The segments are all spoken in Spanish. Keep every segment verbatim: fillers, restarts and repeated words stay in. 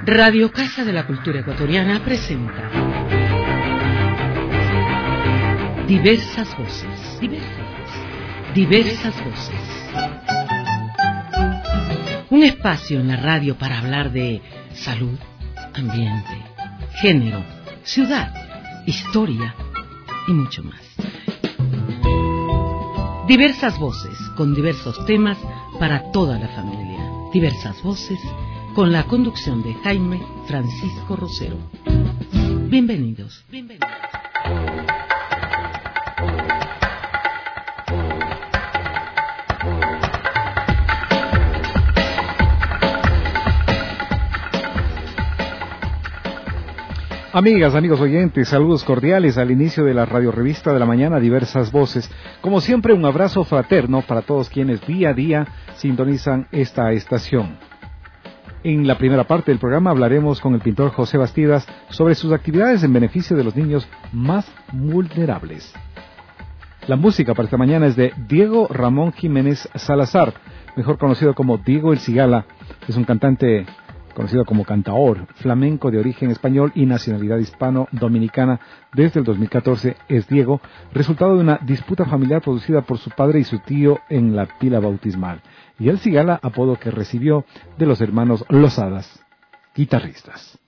Radio Casa de la Cultura Ecuatoriana presenta Diversas Voces. Diversas, diversas voces. Un espacio en la radio para hablar de salud, ambiente, género, ciudad, historia y mucho más. Diversas voces con diversos temas para toda la familia. Diversas voces con la conducción de Jaime Francisco Rosero. Bienvenidos. Bienvenidos. Amigas, amigos oyentes, saludos cordiales al inicio de la radiorevista de la mañana Diversas Voces. Como siempre, un abrazo fraterno para todos quienes día a día sintonizan esta estación. En la primera parte del programa hablaremos con el pintor José Bastidas sobre sus actividades en beneficio de los niños más vulnerables. La música para esta mañana es de Diego Ramón Jiménez Salazar, mejor conocido como Diego El Cigala. Es un cantante conocido como cantaor, flamenco de origen español y nacionalidad hispano-dominicana. Desde el dos mil catorce es Diego, resultado de una disputa familiar producida por su padre y su tío en la pila bautismal. Y el Cigala, apodo que recibió de los hermanos Lozadas, guitarristas.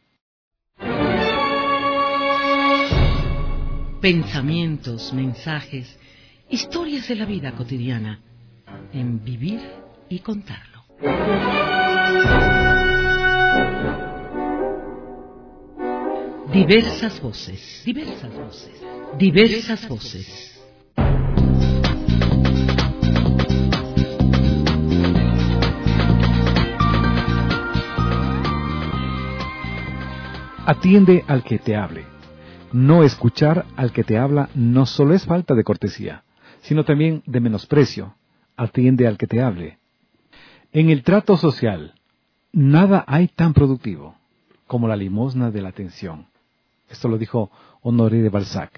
Pensamientos, mensajes, historias de la vida cotidiana, en Vivir y Contarlo. Diversas voces, diversas voces, diversas voces. Atiende al que te hable. No escuchar al que te habla no solo es falta de cortesía, sino también de menosprecio. Atiende al que te hable. En el trato social, nada hay tan productivo como la limosna de la atención. Esto lo dijo Honoré de Balzac.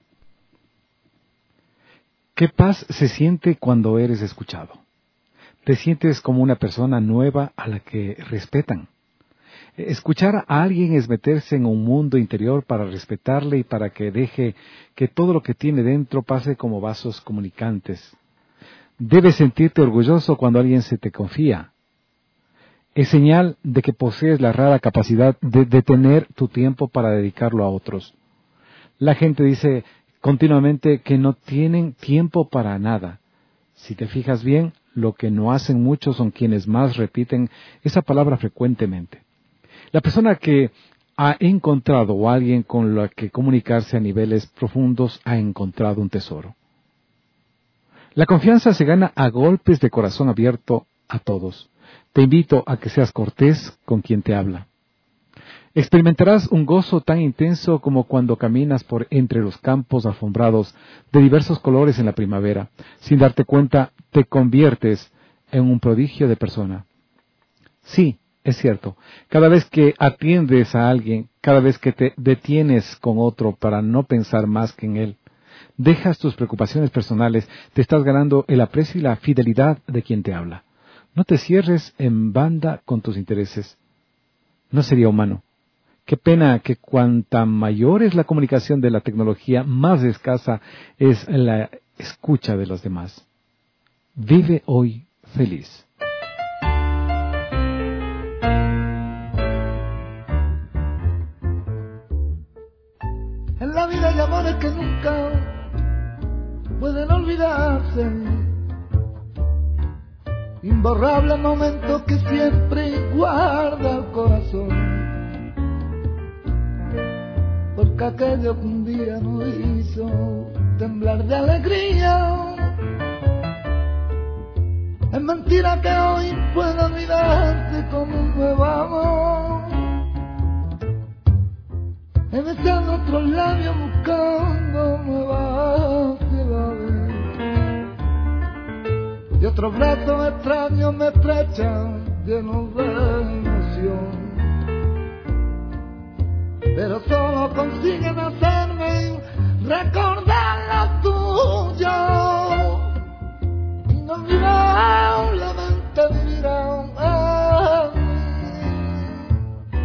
¿Qué paz se siente cuando eres escuchado? Te sientes como una persona nueva a la que respetan. Escuchar a alguien es meterse en un mundo interior para respetarle y para que deje que todo lo que tiene dentro pase como vasos comunicantes. Debes sentirte orgulloso cuando alguien se te confía. Es señal de que posees la rara capacidad de detener tu tiempo para dedicarlo a otros. La gente dice continuamente que no tienen tiempo para nada. Si te fijas bien, lo que no hacen muchos son quienes más repiten esa palabra frecuentemente. La persona que ha encontrado a alguien con la que comunicarse a niveles profundos ha encontrado un tesoro. La confianza se gana a golpes de corazón abierto a todos. Te invito a que seas cortés con quien te habla. Experimentarás un gozo tan intenso como cuando caminas por entre los campos alfombrados de diversos colores en la primavera. Sin darte cuenta, te conviertes en un prodigio de persona. Sí, es cierto, cada vez que atiendes a alguien, cada vez que te detienes con otro para no pensar más que en él, dejas tus preocupaciones personales, te estás ganando el aprecio y la fidelidad de quien te habla. No te cierres en banda con tus intereses. No sería humano. Qué pena que cuanta mayor es la comunicación de la tecnología, más escasa es la escucha de los demás. Vive hoy feliz. En la vida hay amores que nunca pueden olvidarse. Imborrable momento que siempre guarda el corazón, porque aquello que un día nos hizo temblar de alegría, es mentira que hoy pueda olvidarse como un nuevo amor. He besado otros labios buscando nuevas ciudades, y otros brazos extraños me estrechan llenos de emoción, pero solo consiguen hacerme recordar lo tuyo. Inolvidablemente vivirán en mí.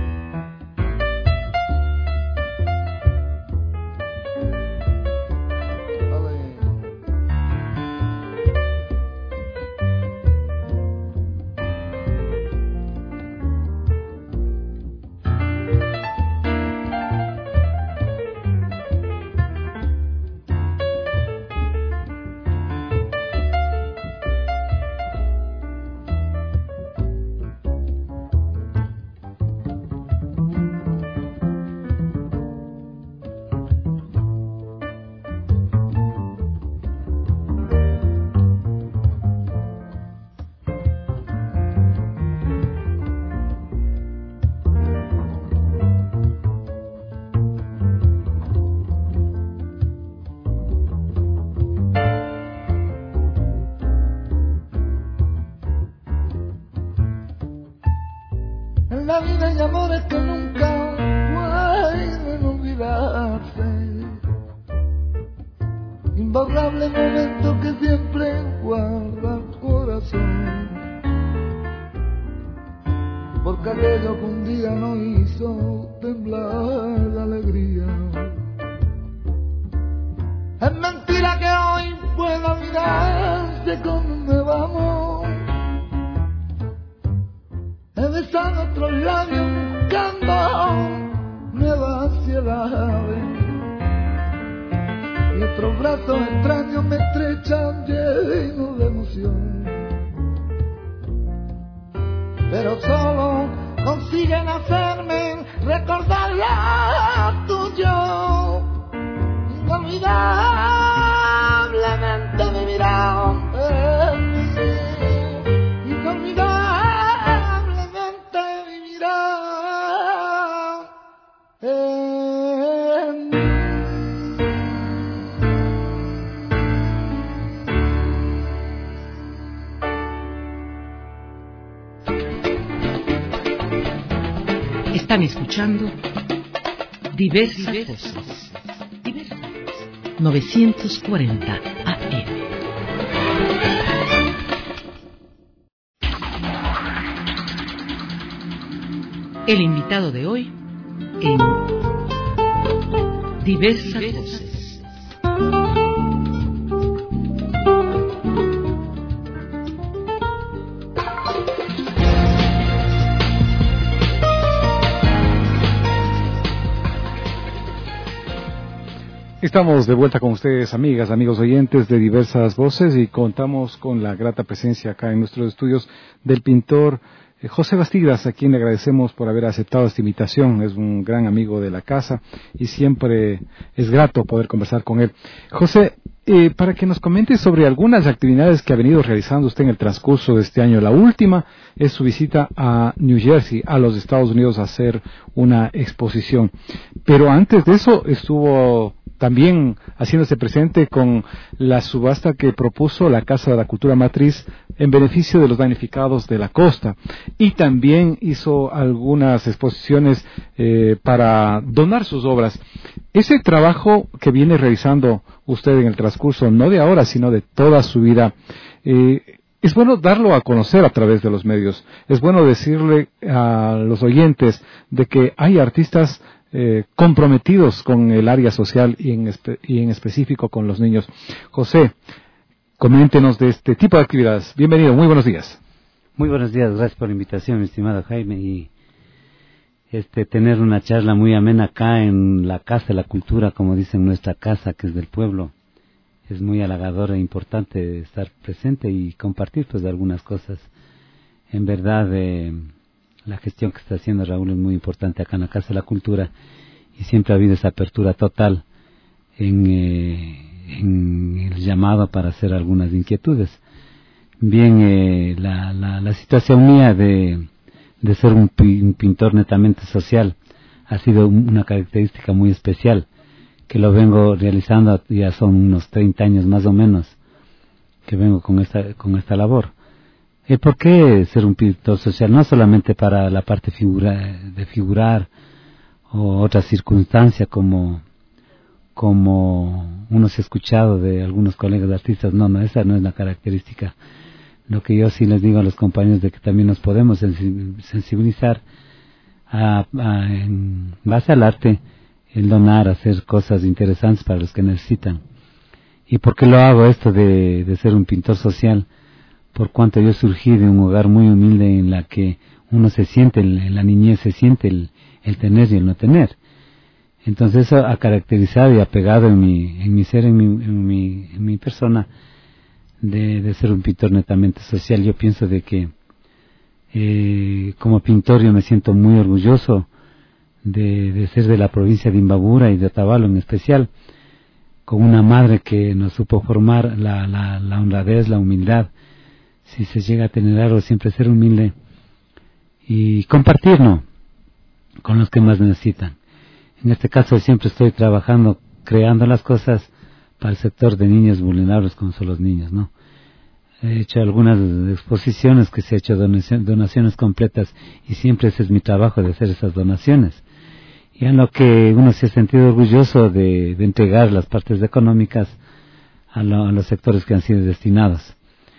de vida y amores que nunca pueden olvidarse. Imborrable momento que siempre guarda el corazón, porque aquello que un día nos hizo temblar de alegría. Es mentira que hoy pueda mirarse con un nuevo amor. He besado otros labios buscando nuevas ciudades, y otros brazos extraños me estrechan llenos de emoción. Pero solo consiguen hacerme recordar lo tuyo. Inolvidablemente vivirán en mí. Inolvidablemente vivirán en mí. Están escuchando Diversas Voces. Diversas. novecientos cuarenta A M. El invitado de hoy en Diversas Voces. Estamos de vuelta con ustedes, amigas, amigos oyentes de Diversas Voces, y contamos con la grata presencia acá en nuestros estudios del pintor eh, José Bastidas, a quien le agradecemos por haber aceptado esta invitación. Es un gran amigo de la casa y siempre es grato poder conversar con él. José, eh, para que nos comente sobre algunas actividades que ha venido realizando usted en el transcurso de este año. La última es su visita a New Jersey, a los Estados Unidos, a hacer una exposición. Pero antes de eso estuvo también haciéndose presente con la subasta que propuso la Casa de la Cultura Matriz en beneficio de los damnificados de la costa, y también hizo algunas exposiciones eh, para donar sus obras. Ese trabajo que viene realizando usted en el transcurso, no de ahora, sino de toda su vida, eh, es bueno darlo a conocer a través de los medios. Es bueno decirle a los oyentes de que hay artistas Eh, comprometidos con el área social y en, espe- y en específico con los niños. José, coméntenos de este tipo de actividades. Bienvenido, muy buenos días. Muy buenos días, gracias por la invitación, mi estimado Jaime, y este tener una charla muy amena acá en la Casa de la Cultura, como dicen, nuestra casa, que es del pueblo. Es muy halagador e importante estar presente y compartir pues de algunas cosas. En verdad, eh, la gestión que está haciendo Raúl es muy importante acá en la Casa de la Cultura, y siempre ha habido esa apertura total en, eh, en el llamado para hacer algunas inquietudes. Bien, eh, la, la, la situación mía de, de ser un, pi, un pintor netamente social ha sido una característica muy especial, que lo vengo realizando, ya son unos treinta años más o menos que vengo con esta, con esta labor. ¿Y por qué ser un pintor social? No solamente para la parte figura, de figurar o otras circunstancias como, como uno se ha escuchado de algunos colegas artistas. No, no, esa no es la característica. Lo que yo sí les digo a los compañeros de que también nos podemos sensibilizar a, a, en base al arte, el donar, hacer cosas interesantes para los que necesitan. ¿Y por qué lo hago esto de, de ser un pintor social? Por cuanto yo surgí de un hogar muy humilde en la que uno se siente, en la niñez se siente el, el tener y el no tener. Entonces eso ha caracterizado y ha pegado en mi, en mi ser, en mi, en mi, en mi persona, de, de ser un pintor netamente social. Yo pienso de que eh, como pintor yo me siento muy orgulloso de, de ser de la provincia de Imbabura y de Otavalo en especial, con una madre que nos supo formar la, la, la honradez, la humildad. Si se llega a tener algo, siempre ser humilde y compartirnos con los que más necesitan. En este caso siempre estoy trabajando, creando las cosas para el sector de niños vulnerables como son los niños, ¿no? he hecho algunas exposiciones que se ha hecho donaciones, donaciones completas, y siempre ese es mi trabajo, de hacer esas donaciones. Y en lo que uno se ha sentido orgulloso de, de entregar las partes económicas a, lo, a los sectores que han sido destinados.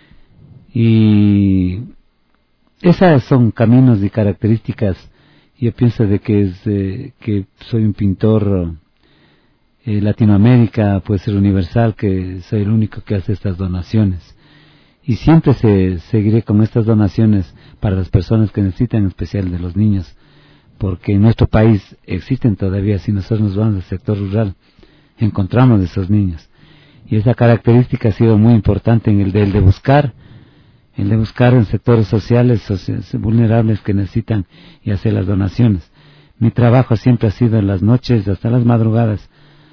Y esas son caminos y características. Yo pienso de que es eh, que soy un pintor eh, Latinoamérica, puede ser universal, que soy el único que hace estas donaciones. Y siempre se, seguiré con estas donaciones para las personas que necesitan, en especial de los niños, porque en nuestro país existen todavía, si nosotros nos vamos al sector rural, encontramos esos niños. Y esa característica ha sido muy importante en el de, el de buscar, el de buscar en sectores sociales, sociales vulnerables que necesitan, y hacer las donaciones. Mi trabajo siempre ha sido en las noches hasta las madrugadas,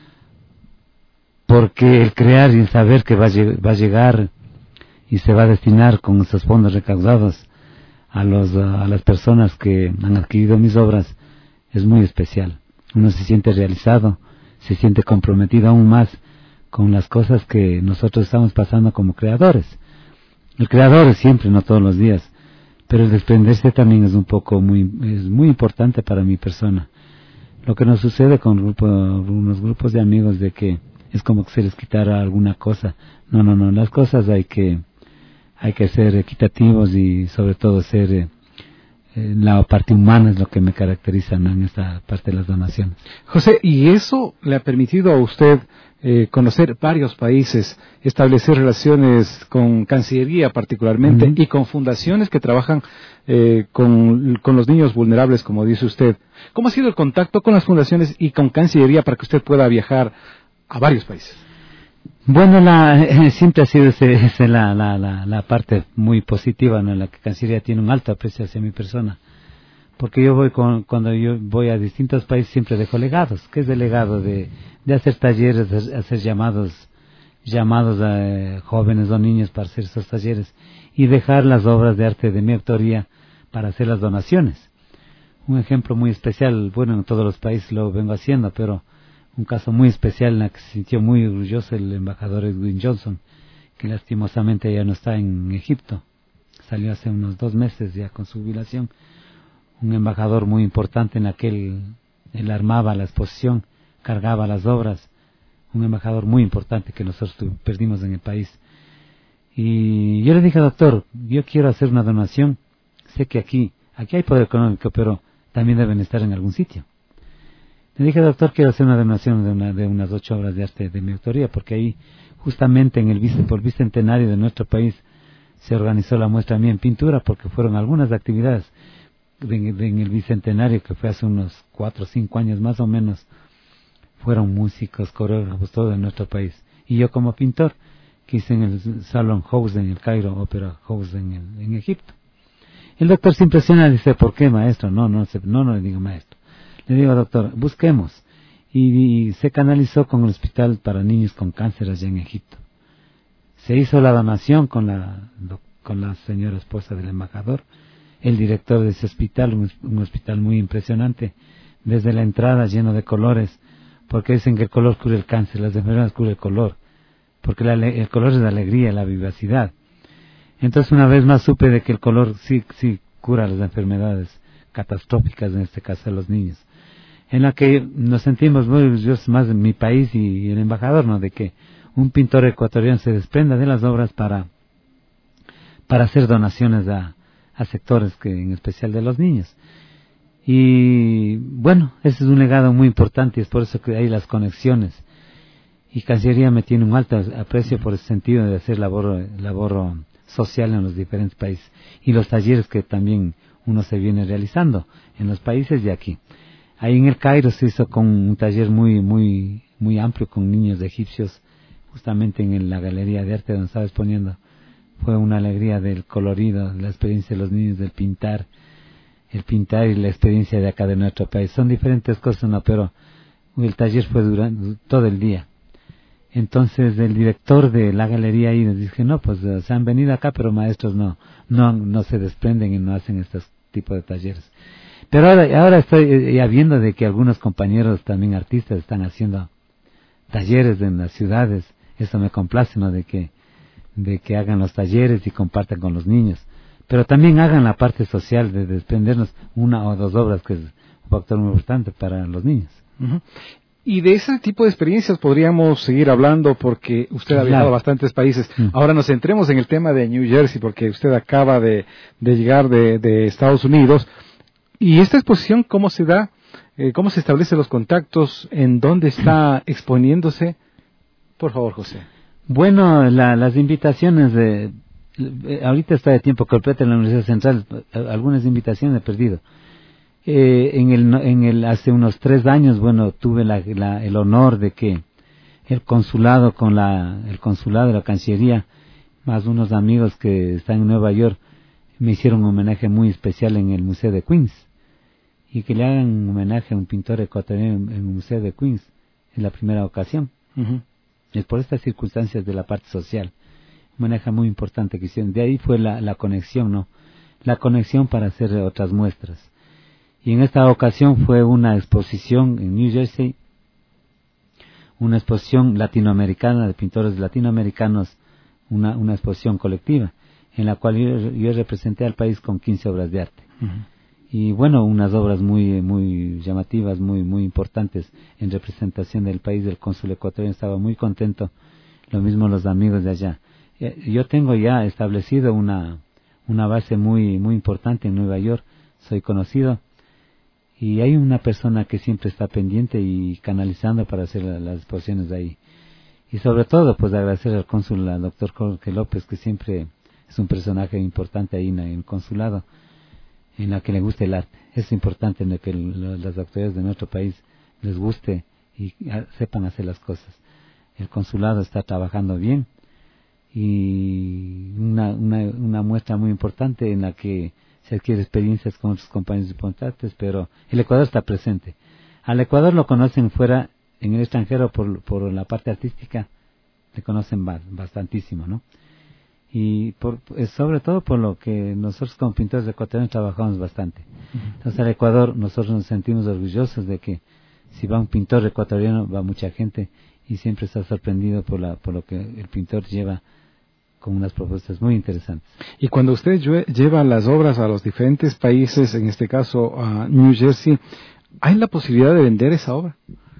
porque el crear y el saber que va a, va a llegar y se va a destinar con esos fondos recaudados a, los, a las personas que han adquirido mis obras es muy especial. Uno se siente realizado, se siente comprometido aún más con las cosas que nosotros estamos pasando como creadores. El creador es siempre, no todos los días, pero el desprenderse también es un poco muy, es muy importante para mi persona. Lo que nos sucede con grupo, unos grupos de amigos, de que es como que se les quitara alguna cosa. No, no, no, las cosas hay que, hay que ser equitativos, y sobre todo ser, eh, eh, la parte humana es lo que me caracteriza, ¿no?, en esta parte de las donaciones. José, ¿y eso le ha permitido a usted eh, conocer varios países, establecer relaciones con Cancillería particularmente, uh-huh, y con fundaciones que trabajan eh, con, con los niños vulnerables, como dice usted? ¿Cómo ha sido el contacto con las fundaciones y con Cancillería para que usted pueda viajar a varios países? Bueno, la, eh, siempre ha sido ese, ese la, la, la, la parte muy positiva, ¿no?, en la que Cancillería tiene un alto aprecio hacia mi persona. Porque yo voy con, cuando yo voy a distintos países, siempre dejo legados. ¿Qué es el legado? De, de hacer talleres, de hacer llamados, llamados a eh, jóvenes o niños para hacer esos talleres, y dejar las obras de arte de mi autoría para hacer las donaciones. Un ejemplo muy especial, bueno, en todos los países lo vengo haciendo, pero un caso muy especial en el que se sintió muy orgulloso el embajador Edwin Johnson, que lastimosamente ya no está en Egipto. Salió hace unos dos meses ya con su jubilación. Un embajador muy importante en aquel, él armaba la exposición, cargaba las obras, un embajador muy importante que nosotros tu, perdimos en el país. Y yo le dije, doctor, yo quiero hacer una donación, sé que aquí, aquí hay poder económico, pero también deben estar en algún sitio. Le dije, doctor, quiero hacer una donación de, una, de unas ocho obras de arte de mi autoría, porque ahí, justamente en el por el bicentenario de nuestro país, se organizó la muestra mía en pintura, porque fueron algunas actividades en, en el bicentenario, que fue hace unos cuatro o cinco años más o menos. Fueron músicos, coreógrafos, todo de nuestro país. Y yo como pintor, que hice en el Salon House en el Cairo, Opera House en, el, en Egipto. El doctor se impresiona y dice, ¿por qué, maestro? No, no, no, no le digo maestro. Le digo, doctor, busquemos. Y, y se canalizó con el hospital para niños con cáncer allá en Egipto. Se hizo la donación con la, con la señora esposa del embajador, el director de ese hospital, un, un hospital muy impresionante, desde la entrada lleno de colores, porque dicen que el color cura el cáncer, las enfermedades cura el color, porque la, el color es la alegría, la vivacidad. Entonces una vez más supe de que el color sí, sí cura las enfermedades catastróficas, en este caso de los niños, en la que nos sentimos muy orgullosos más de mi país y, y el embajador, ¿no?, de que un pintor ecuatoriano se desprenda de las obras para, para hacer donaciones a, a sectores, que en especial de los niños. Y bueno, ese es un legado muy importante, y es por eso que hay las conexiones. Y Cancillería me tiene un alto aprecio por el sentido de hacer labor, labor social en los diferentes países, y los talleres que también uno se viene realizando en los países de aquí. Ahí en el Cairo se hizo con un taller muy muy muy amplio con niños egipcios, justamente en la galería de arte donde estaba exponiendo. Fue una alegría del colorido, la experiencia de los niños del pintar, el pintar y la experiencia de acá de nuestro país. Son diferentes cosas, ¿no?, pero el taller fue durante todo el día. Entonces el director de la galería ahí nos dice, no, pues uh, se han venido acá, pero maestros no, no, no se desprenden y no hacen estos tipos de talleres. Pero ahora, ahora estoy ya viendo de que algunos compañeros también artistas están haciendo talleres en las ciudades. Eso me complace, ¿no?, de que de que hagan los talleres y compartan con los niños, pero también hagan la parte social de desprendernos una o dos obras, que es un factor muy importante para los niños. Uh-huh. Y de ese tipo de experiencias podríamos seguir hablando, porque usted ha viajado a bastantes países. Mm. Ahora nos centremos en el tema de New Jersey, porque usted acaba de, de llegar de, de Estados Unidos. ¿Y esta exposición cómo se da? Eh, ¿Cómo se establecen los contactos? ¿En dónde está exponiéndose? Por favor, José. Bueno, la, las invitaciones de... Ahorita está de tiempo completo en la Universidad Central. Algunas invitaciones he perdido. Eh, en el, en el, hace unos tres años, bueno, tuve la, la, el honor de que el consulado con la, el consulado de la Cancillería, más unos amigos que están en Nueva York, me hicieron un homenaje muy especial en el Museo de Queens, y que le hagan un homenaje a un pintor ecuatoriano en, en el Museo de Queens, en la primera ocasión. Uh-huh. Es por estas circunstancias de la parte social, un homenaje muy importante que hicieron. De ahí fue la, la conexión, ¿no? La conexión para hacer otras muestras. Y en esta ocasión fue una exposición en New Jersey, una exposición latinoamericana de pintores latinoamericanos, una, una exposición colectiva, en la cual yo, yo representé al país con quince obras de arte. Uh-huh. Y bueno, unas obras muy muy llamativas, muy muy importantes en representación del país. Del cónsul ecuatoriano estaba muy contento, lo mismo los amigos de allá. Yo tengo ya establecido una, una base muy muy importante en Nueva York, soy conocido. Y hay una persona que siempre está pendiente y canalizando para hacer la, las exposiciones de ahí. Y sobre todo, pues agradecer al cónsul, al doctor Jorge López, que siempre es un personaje importante ahí en el consulado, en la que le gusta el arte. Es importante en el que el, las autoridades de nuestro país les guste y a, sepan hacer las cosas. El consulado está trabajando bien, y una, una, una muestra muy importante en la que se adquiere experiencias con otros compañeros importantes, pero el Ecuador está presente. Al Ecuador lo conocen fuera, en el extranjero, por, por la parte artística, le conocen bastantísimo, ¿no? Y por, sobre todo por lo que nosotros como pintores ecuatorianos trabajamos bastante. Uh-huh. Entonces al Ecuador nosotros nos sentimos orgullosos de que si va un pintor ecuatoriano, va mucha gente, y siempre está sorprendido por, la, por lo que el pintor lleva, con unas propuestas muy interesantes. Y cuando usted lleva las obras a los diferentes países, en este caso a New Jersey, ¿hay la posibilidad de vender esa obra?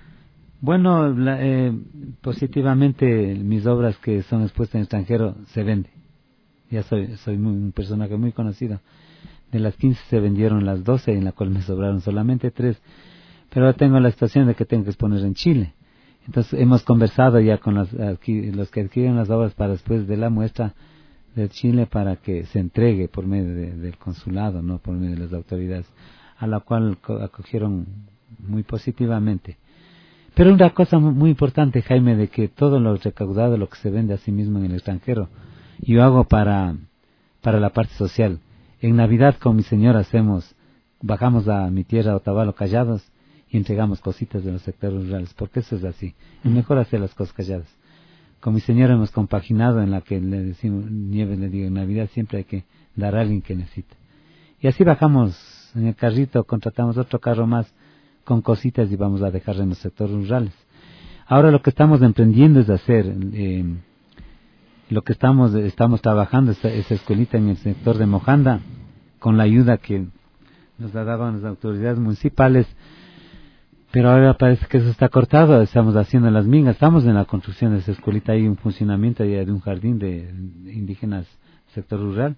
Bueno, la, eh, positivamente mis obras que son expuestas en extranjero se venden. Ya soy soy muy, un personaje muy conocido. De las quince se vendieron las doce, en la cual me sobraron solamente tres. Pero ahora tengo la situación de que tengo que exponer en Chile. Entonces hemos conversado ya con los, aquí, los que adquieren las obras para después de la muestra de Chile, para que se entregue por medio de, del consulado, no por medio de las autoridades, a la cual acogieron muy positivamente. Pero una cosa muy importante, Jaime, de que todo lo recaudado, lo que se vende a sí mismo en el extranjero, yo hago para, para la parte social. En Navidad con mi señora hacemos, bajamos a mi tierra, Otavalo, Callados, y entregamos cositas de los sectores rurales, porque eso es así. Es mejor hacer las cosas calladas. Con mi señora hemos compaginado en la que le decimos, Nieves le digo, en Navidad siempre hay que dar a alguien que necesita. Y así bajamos en el carrito, contratamos otro carro más con cositas y vamos a dejar en los sectores rurales. Ahora lo que estamos emprendiendo es hacer, eh, lo que estamos estamos trabajando, esa, esa escuelita en el sector de Mojanda, con la ayuda que nos daban las autoridades municipales. Pero ahora parece que eso está cortado, estamos haciendo las mingas, estamos en la construcción de esa escuelita, hay un funcionamiento de un jardín de indígenas, sector rural,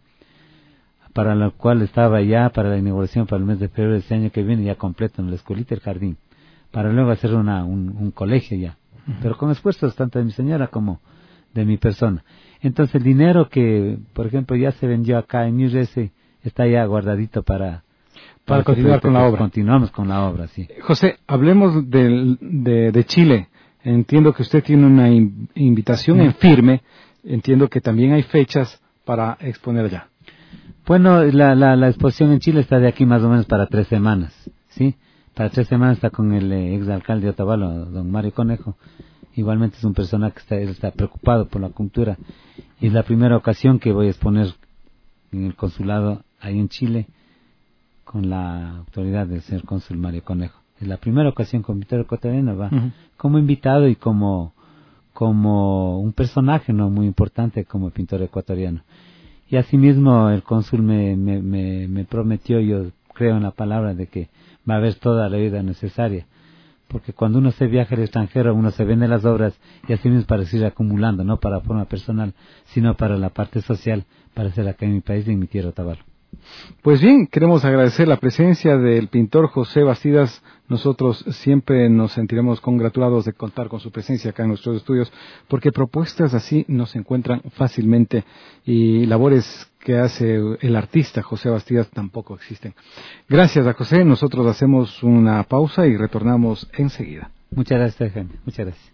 para lo cual estaba ya para la inauguración para el mes de febrero de este año que viene, ya completo en la escuelita, el jardín, para luego hacer una un, un colegio ya, uh-huh. Pero con esfuerzos tanto de mi señora como de mi persona. Entonces el dinero que, por ejemplo, ya se vendió acá en New Jersey, está ya guardadito para... Para, para continuar con la obra. Continuamos con la obra, sí. José, hablemos de, de, de Chile. Entiendo que usted tiene una in, invitación en firme. Entiendo que también hay fechas para exponer allá. Bueno, la, la, la exposición en Chile está de aquí más o menos para tres semanas, ¿sí? Para tres semanas está con el eh, exalcalde de Otavalo, don Mario Conejo. Igualmente es un personaje que está, él está preocupado por la cultura. Y es la primera ocasión que voy a exponer en el consulado ahí en Chile, con la autoridad del señor cónsul Mario Conejo. Es la primera ocasión que un pintor ecuatoriano va uh-huh. como invitado y como como un personaje no muy importante como pintor ecuatoriano. Y asimismo el cónsul me, me, me, me prometió, yo creo en la palabra, de que va a haber toda la ayuda necesaria, porque cuando uno se viaja al extranjero uno se vende las obras y así mismo para seguir acumulando, no para forma personal, sino para la parte social, para hacer acá en mi país y en mi tierra Otavalo. Pues bien, queremos agradecer la presencia del pintor José Bastidas. Nosotros siempre nos sentiremos congratulados de contar con su presencia acá en nuestros estudios, porque propuestas así no se encuentran fácilmente y labores que hace el artista José Bastidas tampoco existen. Gracias a José, nosotros hacemos una pausa y retornamos enseguida. Muchas gracias, Jaime. Muchas gracias.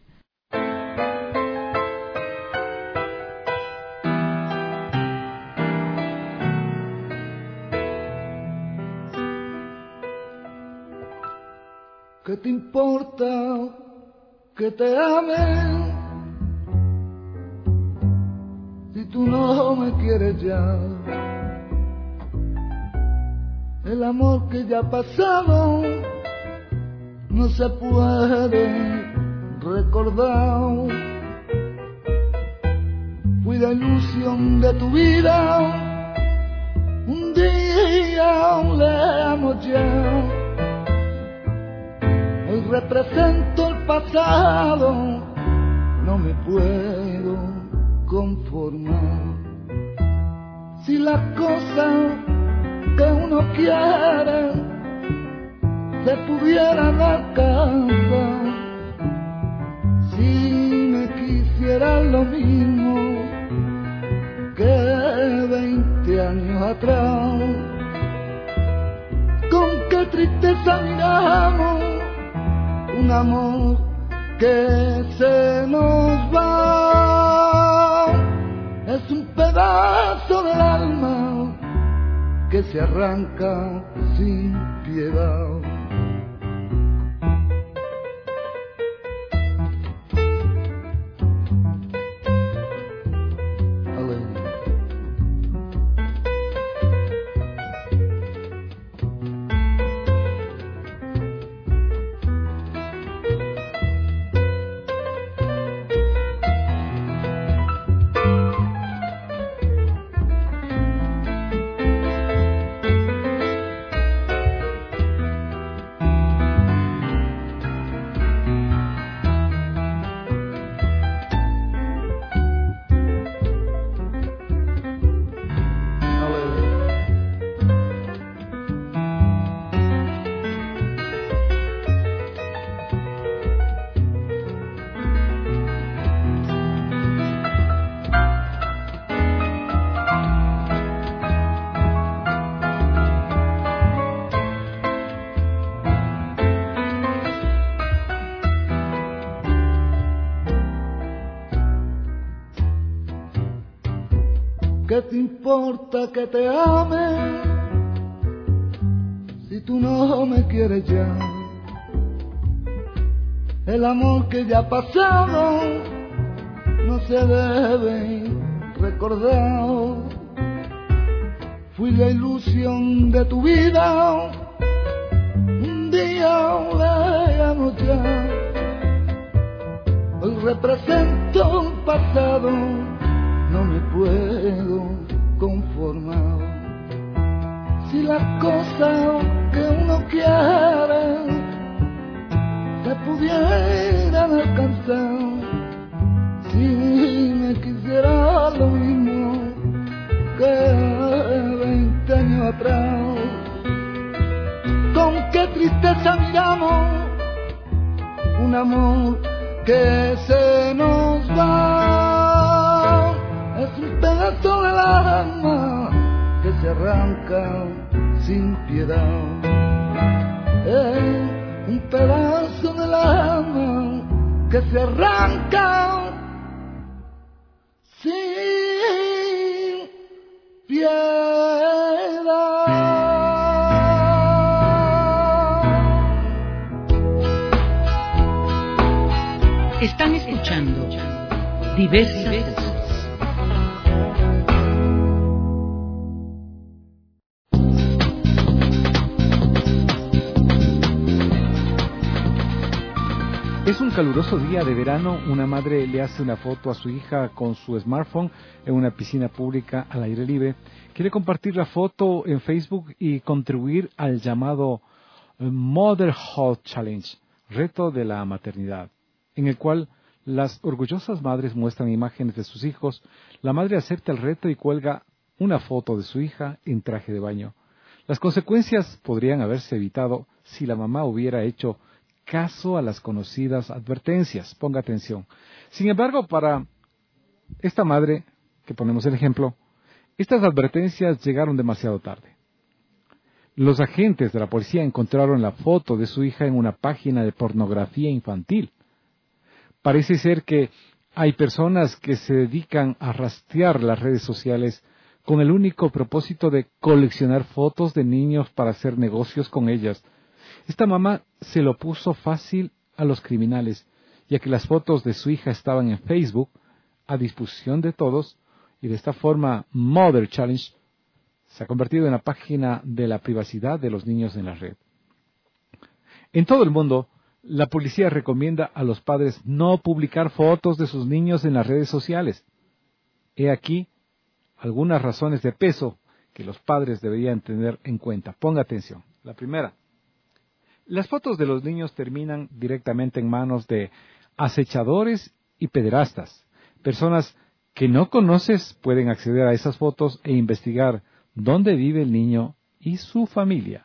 ¿Qué te importa que te ame si tú no me quieres ya? El amor que ya ha pasado no se puede recordar. Fui la ilusión de tu vida, un día le amo ya. Hoy represento el pasado, no me puedo conformar. Si las cosas que uno quiere se pudieran alcanzar, si me quisiera lo mismo que veinte años atrás, con qué tristeza miramos un amor que se nos va. Es un pedazo del alma que se arranca sin piedad. ¿Qué te importa que te ame si tú no me quieres ya? El amor que ya ha pasado no se debe recordar. Fui la ilusión de tu vida, un día le amo ya. Hoy represento un pasado, no me puedo conformar. Si las cosas que uno quiere se pudieran alcanzar, si me quisiera lo mismo que veinte años atrás, con qué tristeza miramos un amor que se nos va. Es un pedazo del alma que se arranca sin piedad. Es un pedazo del alma que se arranca sin piedad. Están escuchando Diversas Voces. Es un caluroso día de verano, una madre le hace una foto a su hija con su smartphone en una piscina pública al aire libre. Quiere compartir la foto en Facebook y contribuir al llamado Motherhood Challenge, reto de la maternidad, en el cual las orgullosas madres muestran imágenes de sus hijos. La madre acepta el reto y cuelga una foto de su hija en traje de baño. Las consecuencias podrían haberse evitado si la mamá hubiera hecho caso a las conocidas advertencias. Ponga atención. Sin embargo, para esta madre, que ponemos el ejemplo, estas advertencias llegaron demasiado tarde. Los agentes de la policía encontraron la foto de su hija en una página de pornografía infantil. Parece ser que hay personas que se dedican a rastrear las redes sociales con el único propósito de coleccionar fotos de niños para hacer negocios con ellas. Esta mamá se lo puso fácil a los criminales, ya que las fotos de su hija estaban en Facebook a disposición de todos, y de esta forma Mother Challenge se ha convertido en la página de la privacidad de los niños en la red. En todo el mundo, la policía recomienda a los padres no publicar fotos de sus niños en las redes sociales. He aquí algunas razones de peso que los padres deberían tener en cuenta. Ponga atención. La primera, las fotos de los niños terminan directamente en manos de acechadores y pederastas. Personas que no conoces pueden acceder a esas fotos e investigar dónde vive el niño y su familia.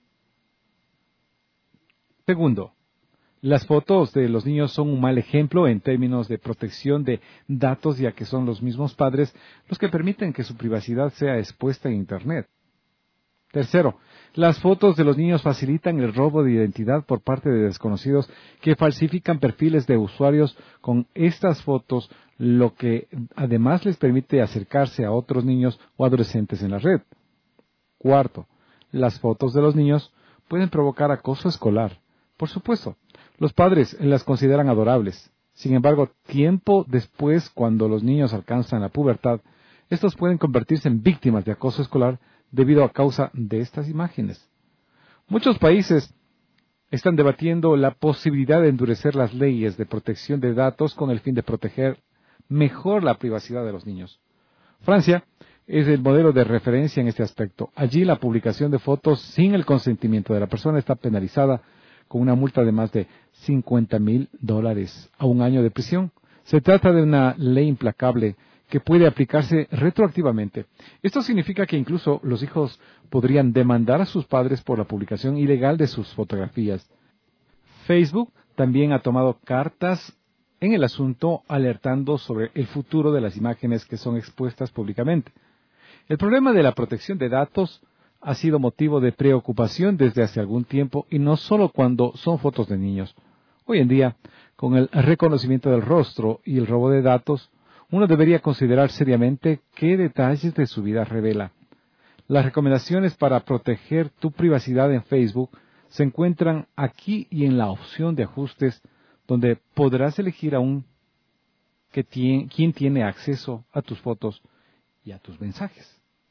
Segundo, las fotos de los niños son un mal ejemplo en términos de protección de datos, ya que son los mismos padres los que permiten que su privacidad sea expuesta en Internet. Tercero, las fotos de los niños facilitan el robo de identidad por parte de desconocidos que falsifican perfiles de usuarios con estas fotos, lo que además les permite acercarse a otros niños o adolescentes en la red. Cuarto, las fotos de los niños pueden provocar acoso escolar. Por supuesto, los padres las consideran adorables. Sin embargo, tiempo después, cuando los niños alcanzan la pubertad, estos pueden convertirse en víctimas de acoso escolar debido a causa de estas imágenes. Muchos países están debatiendo la posibilidad de endurecer las leyes de protección de datos con el fin de proteger mejor la privacidad de los niños. Francia es el modelo de referencia en este aspecto. Allí la publicación de fotos sin el consentimiento de la persona está penalizada con una multa de más de cincuenta mil dólares a un año de prisión. Se trata de una ley implacable que puede aplicarse retroactivamente. Esto significa que incluso los hijos podrían demandar a sus padres por la publicación ilegal de sus fotografías. Facebook también ha tomado cartas en el asunto, alertando sobre el futuro de las imágenes que son expuestas públicamente. El problema de la protección de datos ha sido motivo de preocupación desde hace algún tiempo, y no solo cuando son fotos de niños. Hoy en día, con el reconocimiento del rostro y el robo de datos, uno debería considerar seriamente qué detalles de su vida revela. Las recomendaciones para proteger tu privacidad en Facebook se encuentran aquí y en la opción de ajustes, donde podrás elegir aún que tiene, quién tiene acceso a tus fotos y a tus mensajes.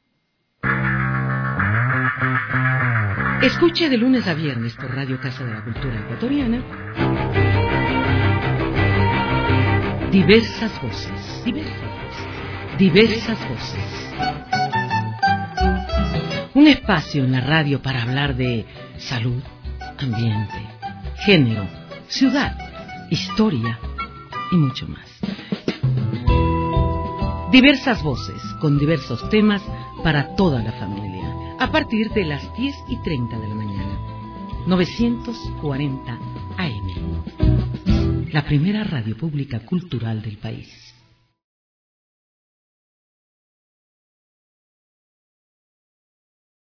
Escuche de lunes a viernes por Radio Casa de la Cultura Ecuatoriana diversas voces, diversas voces, diversas voces. Un espacio en la radio para hablar de salud, ambiente, género, ciudad, historia y mucho más. Diversas voces con diversos temas para toda la familia, a partir de las diez y treinta de la mañana. novecientos cuarenta A M. La primera radio pública cultural del país.